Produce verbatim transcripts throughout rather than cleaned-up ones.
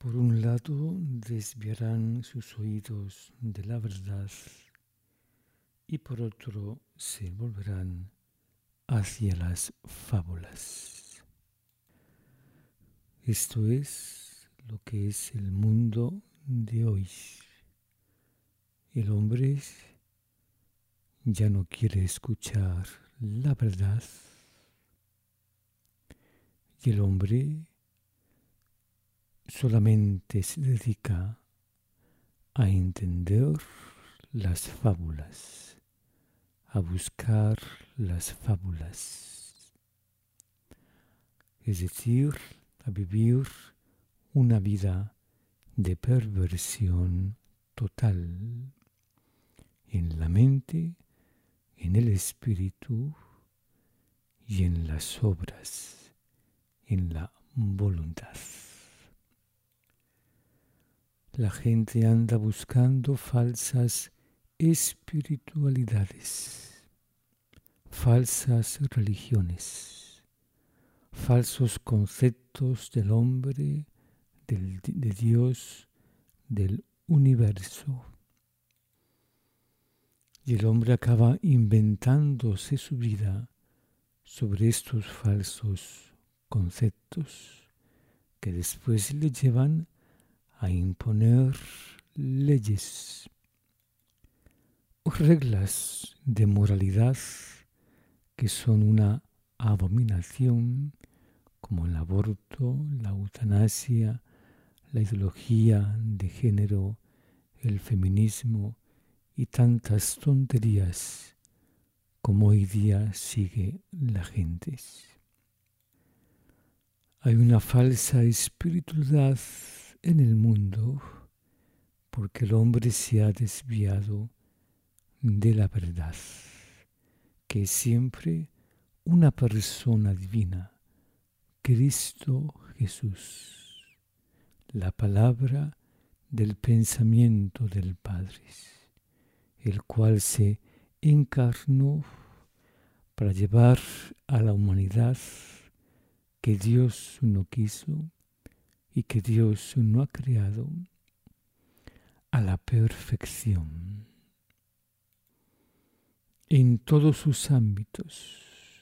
Por un lado, desviarán sus oídos de la verdad y por otro se volverán hacia las fábulas. Esto es lo que es el mundo de hoy. El hombre ya no quiere escuchar la verdad y el hombre solamente se dedica a entender las fábulas, a buscar las fábulas, es decir, a vivir una vida de perversión total en la mente, en el espíritu y en las obras, en la voluntad. La gente anda buscando falsas espiritualidades, falsas religiones, falsos conceptos del hombre, del, de Dios, del universo. Y el hombre acaba inventándose su vida sobre estos falsos conceptos que después le llevan a imponer leyes o reglas de moralidad que son una abominación, como el aborto, la eutanasia, la ideología de género, el feminismo y tantas tonterías como hoy día sigue la gente. Hay una falsa espiritualidad en el mundo porque el hombre se ha desviado de la verdad, que es siempre una persona divina, Cristo Jesús, la palabra del pensamiento del Padre, el cual se encarnó para llevar a la humanidad que Dios no quiso y que Dios no ha creado a la perfección en todos sus ámbitos,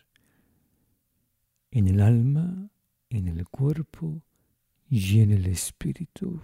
en el alma, en el cuerpo y en el espíritu.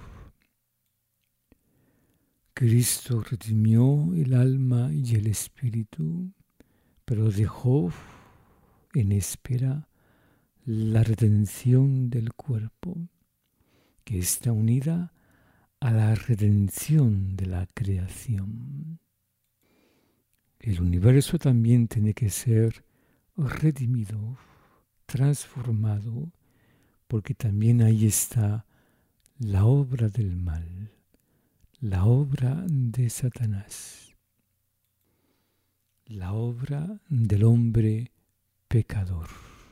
Cristo redimió el alma y el espíritu, pero dejó en espera la redención del cuerpo, que está unida a la redención de la creación. El universo también tiene que ser redimido, transformado, porque también ahí está la obra del mal, la obra de Satanás, la obra del hombre pecador.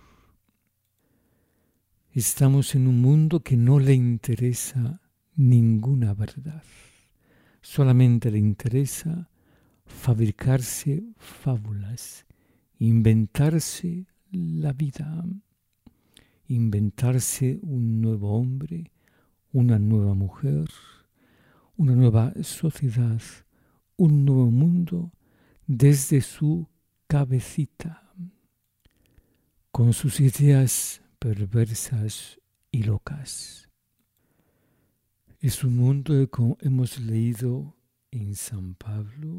Estamos en un mundo que no le interesa ninguna verdad, solamente le interesa fabricarse fábulas, inventarse la vida, inventarse un nuevo hombre, una nueva mujer, una nueva sociedad, un nuevo mundo desde su cabecita, con sus ideas perversas y locas. Es un mundo, como hemos leído en San Pablo,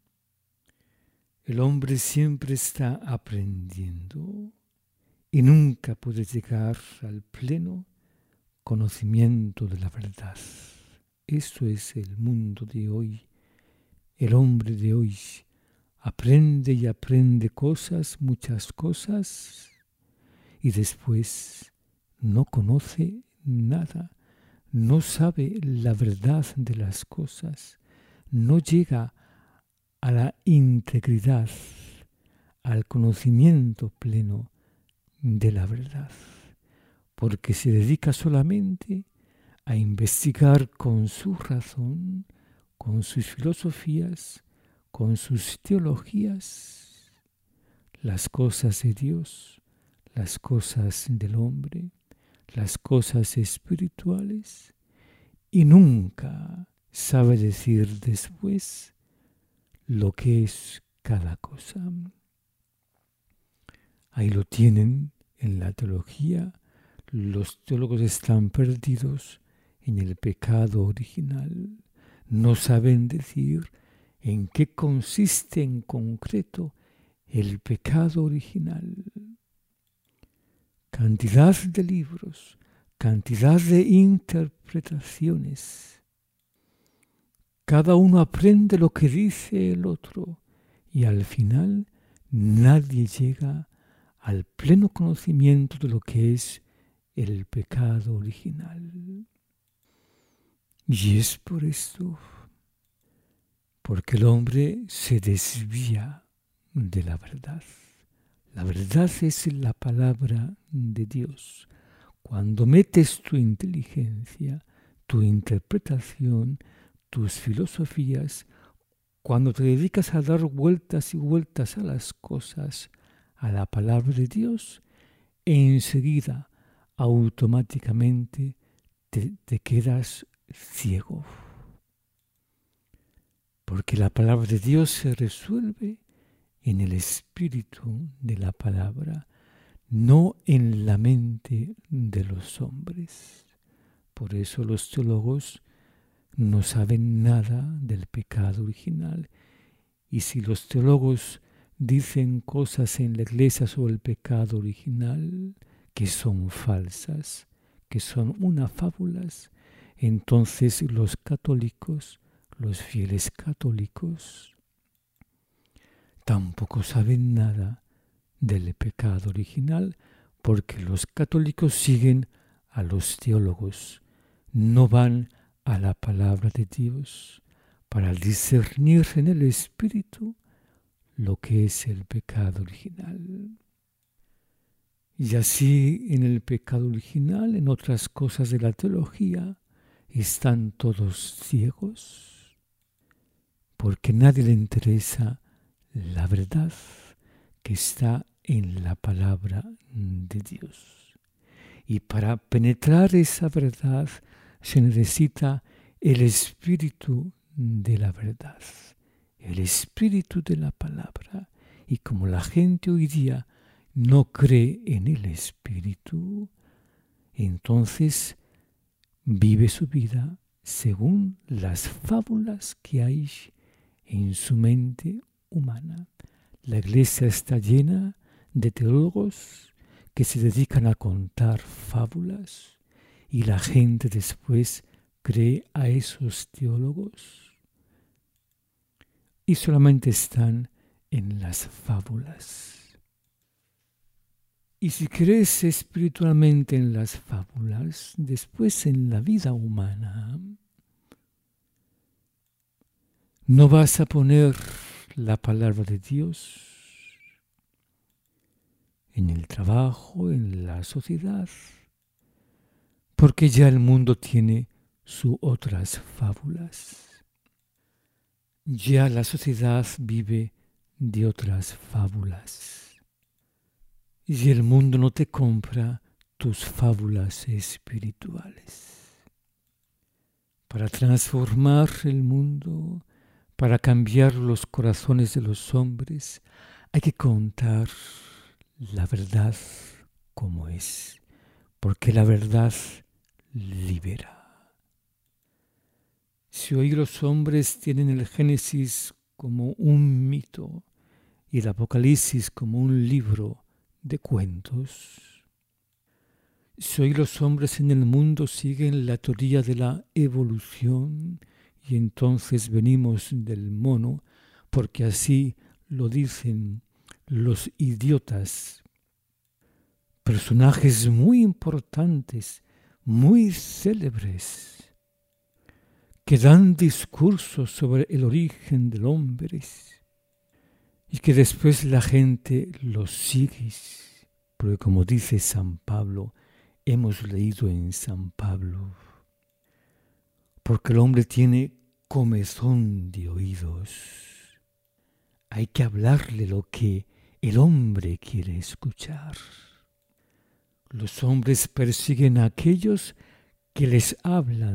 el hombre siempre está aprendiendo y nunca puede llegar al pleno conocimiento de la verdad. Esto es el mundo de hoy. El hombre de hoy aprende y aprende cosas, muchas cosas, y después no conoce nada, no sabe la verdad de las cosas, no llega a la integridad, al conocimiento pleno de la verdad, porque se dedica solamente a investigar con su razón, con sus filosofías, con sus teologías, las cosas de Dios, las cosas del hombre, las cosas espirituales, y nunca sabe decir después lo que es cada cosa. Ahí lo tienen en la teología. Los teólogos están perdidos en el pecado original. No saben decir en qué consiste en concreto el pecado original. Cantidad de libros, cantidad de interpretaciones. Cada uno aprende lo que dice el otro y al final nadie llega al pleno conocimiento de lo que es el pecado original. Y es por esto, porque el hombre se desvía de la verdad. La verdad es la palabra de Dios. Cuando metes tu inteligencia, tu interpretación, tus filosofías, cuando te dedicas a dar vueltas y vueltas a las cosas, a la palabra de Dios, enseguida, automáticamente, te, te quedas ciego. Porque la palabra de Dios se resuelve en el espíritu de la palabra, no en la mente de los hombres. Por eso los teólogos no saben nada del pecado original. Y si los teólogos dicen cosas en la iglesia sobre el pecado original que son falsas, que son unas fábulas, entonces los católicos, los fieles católicos, tampoco saben nada del pecado original, porque los católicos siguen a los teólogos, no van a la palabra de Dios para discernir en el espíritu lo que es el pecado original. Y así en el pecado original, en otras cosas de la teología, están todos ciegos, porque a nadie le interesa la verdad que está en la palabra de Dios. Y para penetrar esa verdad se necesita el espíritu de la verdad, el espíritu de la palabra. Y como la gente hoy día no cree en el espíritu, entonces vive su vida según las fábulas que hay en su mente humana. La iglesia está llena de teólogos que se dedican a contar fábulas y la gente después cree a esos teólogos y solamente están en las fábulas. Y si crees espiritualmente en las fábulas, después en la vida humana, no vas a poner la palabra de Dios en el trabajo, en la sociedad, porque ya el mundo tiene sus otras fábulas. Ya la sociedad vive de otras fábulas. Y el mundo no te compra tus fábulas espirituales. Para transformar el mundo, para cambiar los corazones de los hombres, hay que contar la verdad como es, porque la verdad libera. Si hoy los hombres tienen el Génesis como un mito y el Apocalipsis como un libro de cuentos, si hoy los hombres en el mundo siguen la teoría de la evolución y entonces venimos del mono, porque así lo dicen los idiotas, personajes muy importantes, muy célebres, que dan discursos sobre el origen del hombre y que después la gente los sigue, porque como dice San Pablo, hemos leído en San Pablo, porque el hombre tiene comezón de oídos. Hay que hablarle lo que el hombre quiere escuchar. Los hombres persiguen a aquellos que les hablan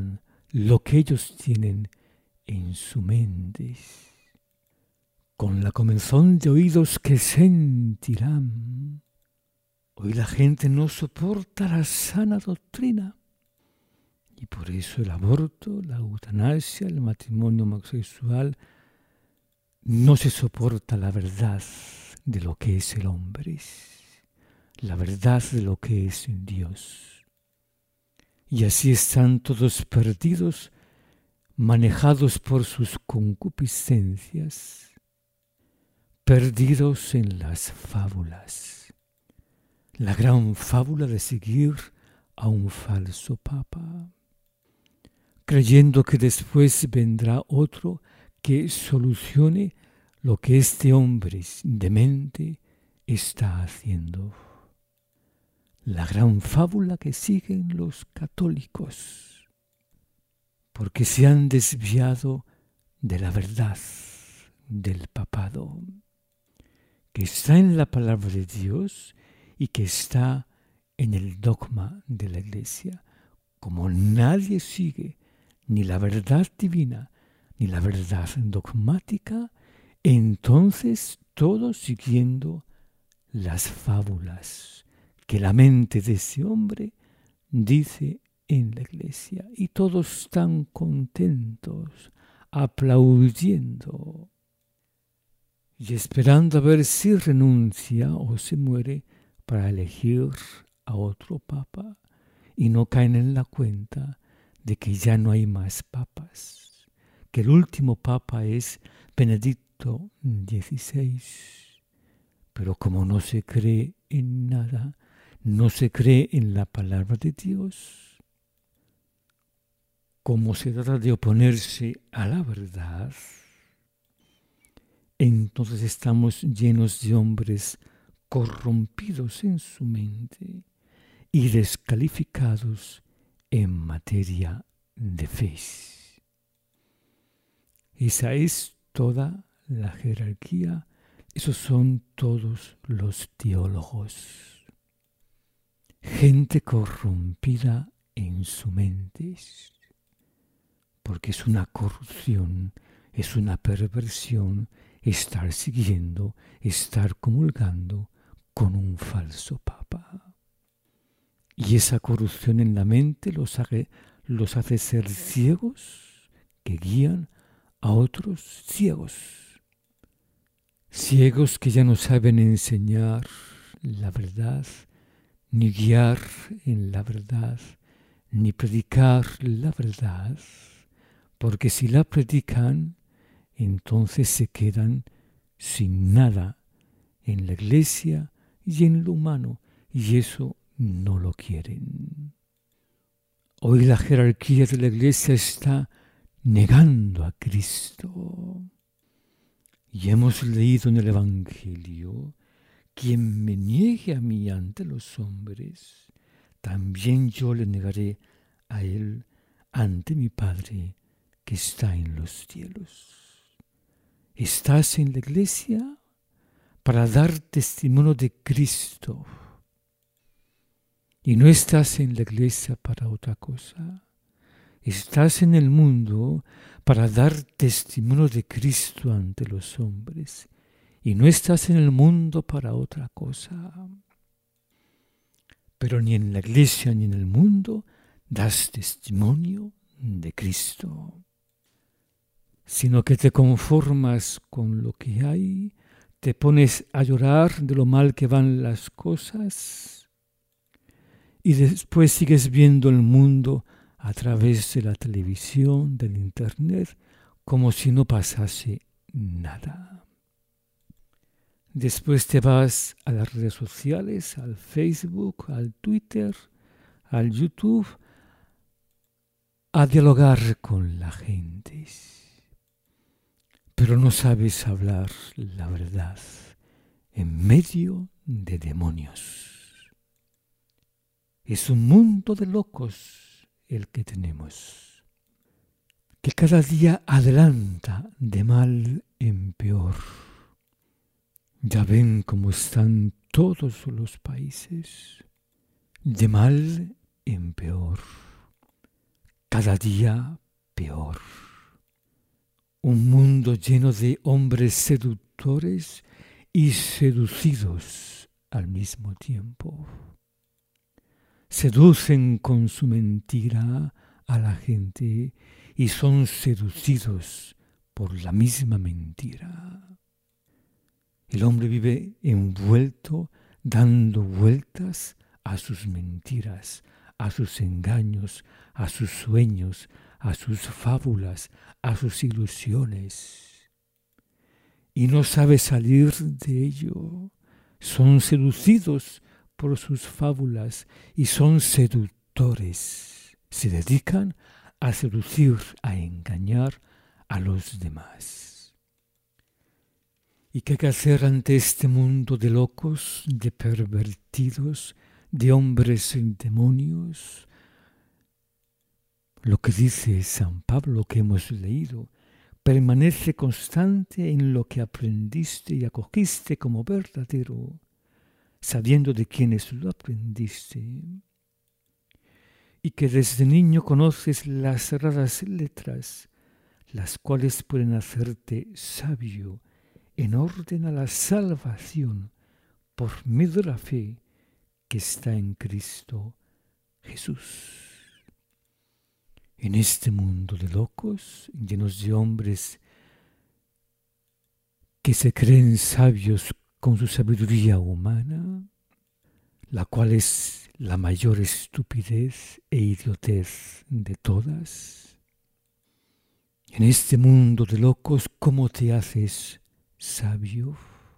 lo que ellos tienen en su mente, con la comezón de oídos que sentirán. Hoy la gente no soporta la sana doctrina y por eso el aborto, la eutanasia, el matrimonio homosexual, no se soporta la verdad de lo que es el hombre, la verdad de lo que es Dios. Y así están todos perdidos, manejados por sus concupiscencias, perdidos en las fábulas. La gran fábula de seguir a un falso papa, creyendo que después vendrá otro que solucione lo que este hombre demente está haciendo. La gran fábula que siguen los católicos, porque se han desviado de la verdad del papado, que está en la palabra de Dios y que está en el dogma de la Iglesia. Como nadie sigue ni la verdad divina ni la verdad dogmática, entonces todos siguiendo las fábulas que la mente de ese hombre dice en la Iglesia, y todos están contentos, aplaudiendo y esperando a ver si renuncia o se muere para elegir a otro papa, y no caen en la cuenta de que ya no hay más papas, que el último papa es Benedicto dieciséis. Pero como no se cree en nada, no se cree en la palabra de Dios, como se trata de oponerse a la verdad, entonces estamos llenos de hombres corrompidos en su mente y descalificados en materia de fe. Esa es toda la jerarquía, esos son todos los teólogos. Gente corrompida en su mente, porque es una corrupción, es una perversión estar siguiendo, estar comulgando con un falso papa. Y esa corrupción en la mente los hace, los hace ser ciegos que guían a otros ciegos. Ciegos que ya no saben enseñar la verdad, ni guiar en la verdad, ni predicar la verdad, porque si la predican, entonces se quedan sin nada en la Iglesia y en lo humano, y eso no lo quieren. Hoy la jerarquía de la Iglesia está negando a Cristo. Y hemos leído en el Evangelio: quien me niegue a mí ante los hombres, también yo le negaré a él ante mi Padre que está en los cielos. Estás en la Iglesia para dar testimonio de Cristo. Y no estás en la Iglesia para otra cosa. Estás en el mundo para dar testimonio de Cristo ante los hombres. Y no estás en el mundo para otra cosa. Pero ni en la Iglesia ni en el mundo das testimonio de Cristo, sino que te conformas con lo que hay, te pones a llorar de lo mal que van las cosas y después sigues viendo el mundo a través de la televisión, del internet, como si no pasase nada. Después te vas a las redes sociales, al Facebook, al Twitter, al YouTube, a dialogar con la gente. Pero no sabes hablar la verdad en medio de demonios. Es un mundo de locos el que tenemos, que cada día adelanta de mal en peor. Ya ven cómo están todos los países, de mal en peor. Cada día peor. Un mundo lleno de hombres seductores y seducidos al mismo tiempo. Seducen con su mentira a la gente y son seducidos por la misma mentira. El hombre vive envuelto, dando vueltas a sus mentiras, a sus engaños, a sus sueños, a sus fábulas, a sus ilusiones. Y no sabe salir de ello. Son seducidos por sus fábulas y son seductores. Se dedican a seducir, a engañar a los demás. ¿Y qué hay que hacer ante este mundo de locos, de pervertidos, de hombres en demonios? Lo que dice San Pablo que hemos leído: permanece constante en lo que aprendiste y acogiste como verdadero, sabiendo de quiénes lo aprendiste, y que desde niño conoces las sagradas letras, las cuales pueden hacerte sabio en orden a la salvación por medio de la fe que está en Cristo Jesús. En este mundo de locos, llenos de hombres que se creen sabios con su sabiduría humana, la cual es la mayor estupidez e idiotez de todas. En este mundo de locos, ¿cómo te haces sabio?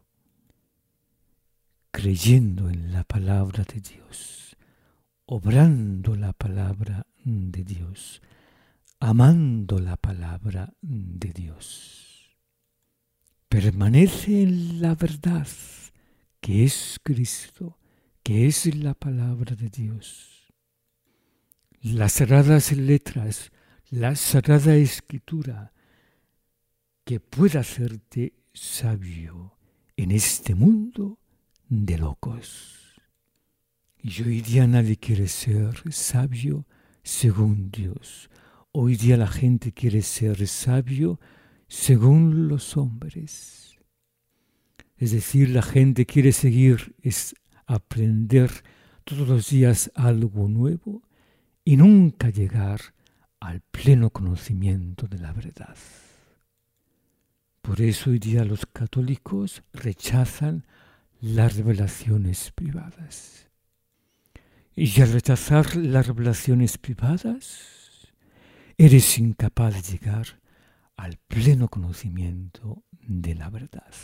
Creyendo en la palabra de Dios, obrando la palabra de Dios, amando la palabra de Dios. Permanece en la verdad, que es Cristo, que es la palabra de Dios. Las sagradas letras, la sagrada escritura, que pueda hacerte sabio en este mundo de locos. Y hoy día nadie quiere ser sabio según Dios. Hoy día la gente quiere ser sabio según los hombres. Es decir, la gente quiere seguir, es aprender todos los días algo nuevo y nunca llegar al pleno conocimiento de la verdad. Por eso hoy día los católicos rechazan las revelaciones privadas. Y al rechazar las revelaciones privadas, eres incapaz de llegar al pleno conocimiento de la verdad.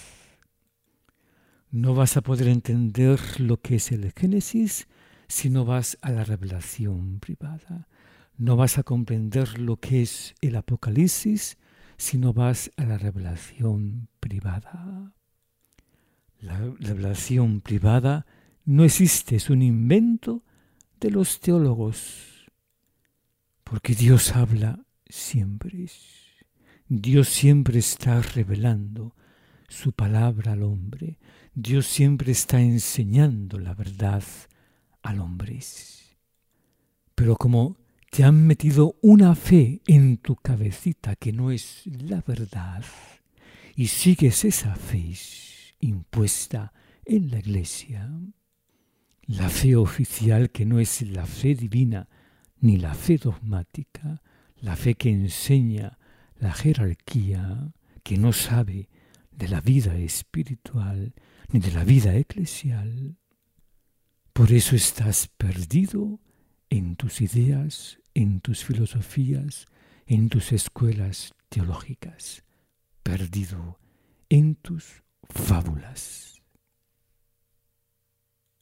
No vas a poder entender lo que es el Génesis si no vas a la revelación privada. No vas a comprender lo que es el Apocalipsis si no vas a la revelación privada. La revelación privada no existe, es un invento de los teólogos. Porque Dios habla siempre. Dios siempre está revelando su palabra al hombre. Dios siempre está enseñando la verdad al hombre. Pero como te han metido una fe en tu cabecita que no es la verdad, y sigues esa fe impuesta en la iglesia, la fe oficial que no es la fe divina, ni la fe dogmática, la fe que enseña la jerarquía, que no sabe de la vida espiritual ni de la vida eclesial. Por eso estás perdido en tus ideas, en tus filosofías, en tus escuelas teológicas, perdido en tus fábulas.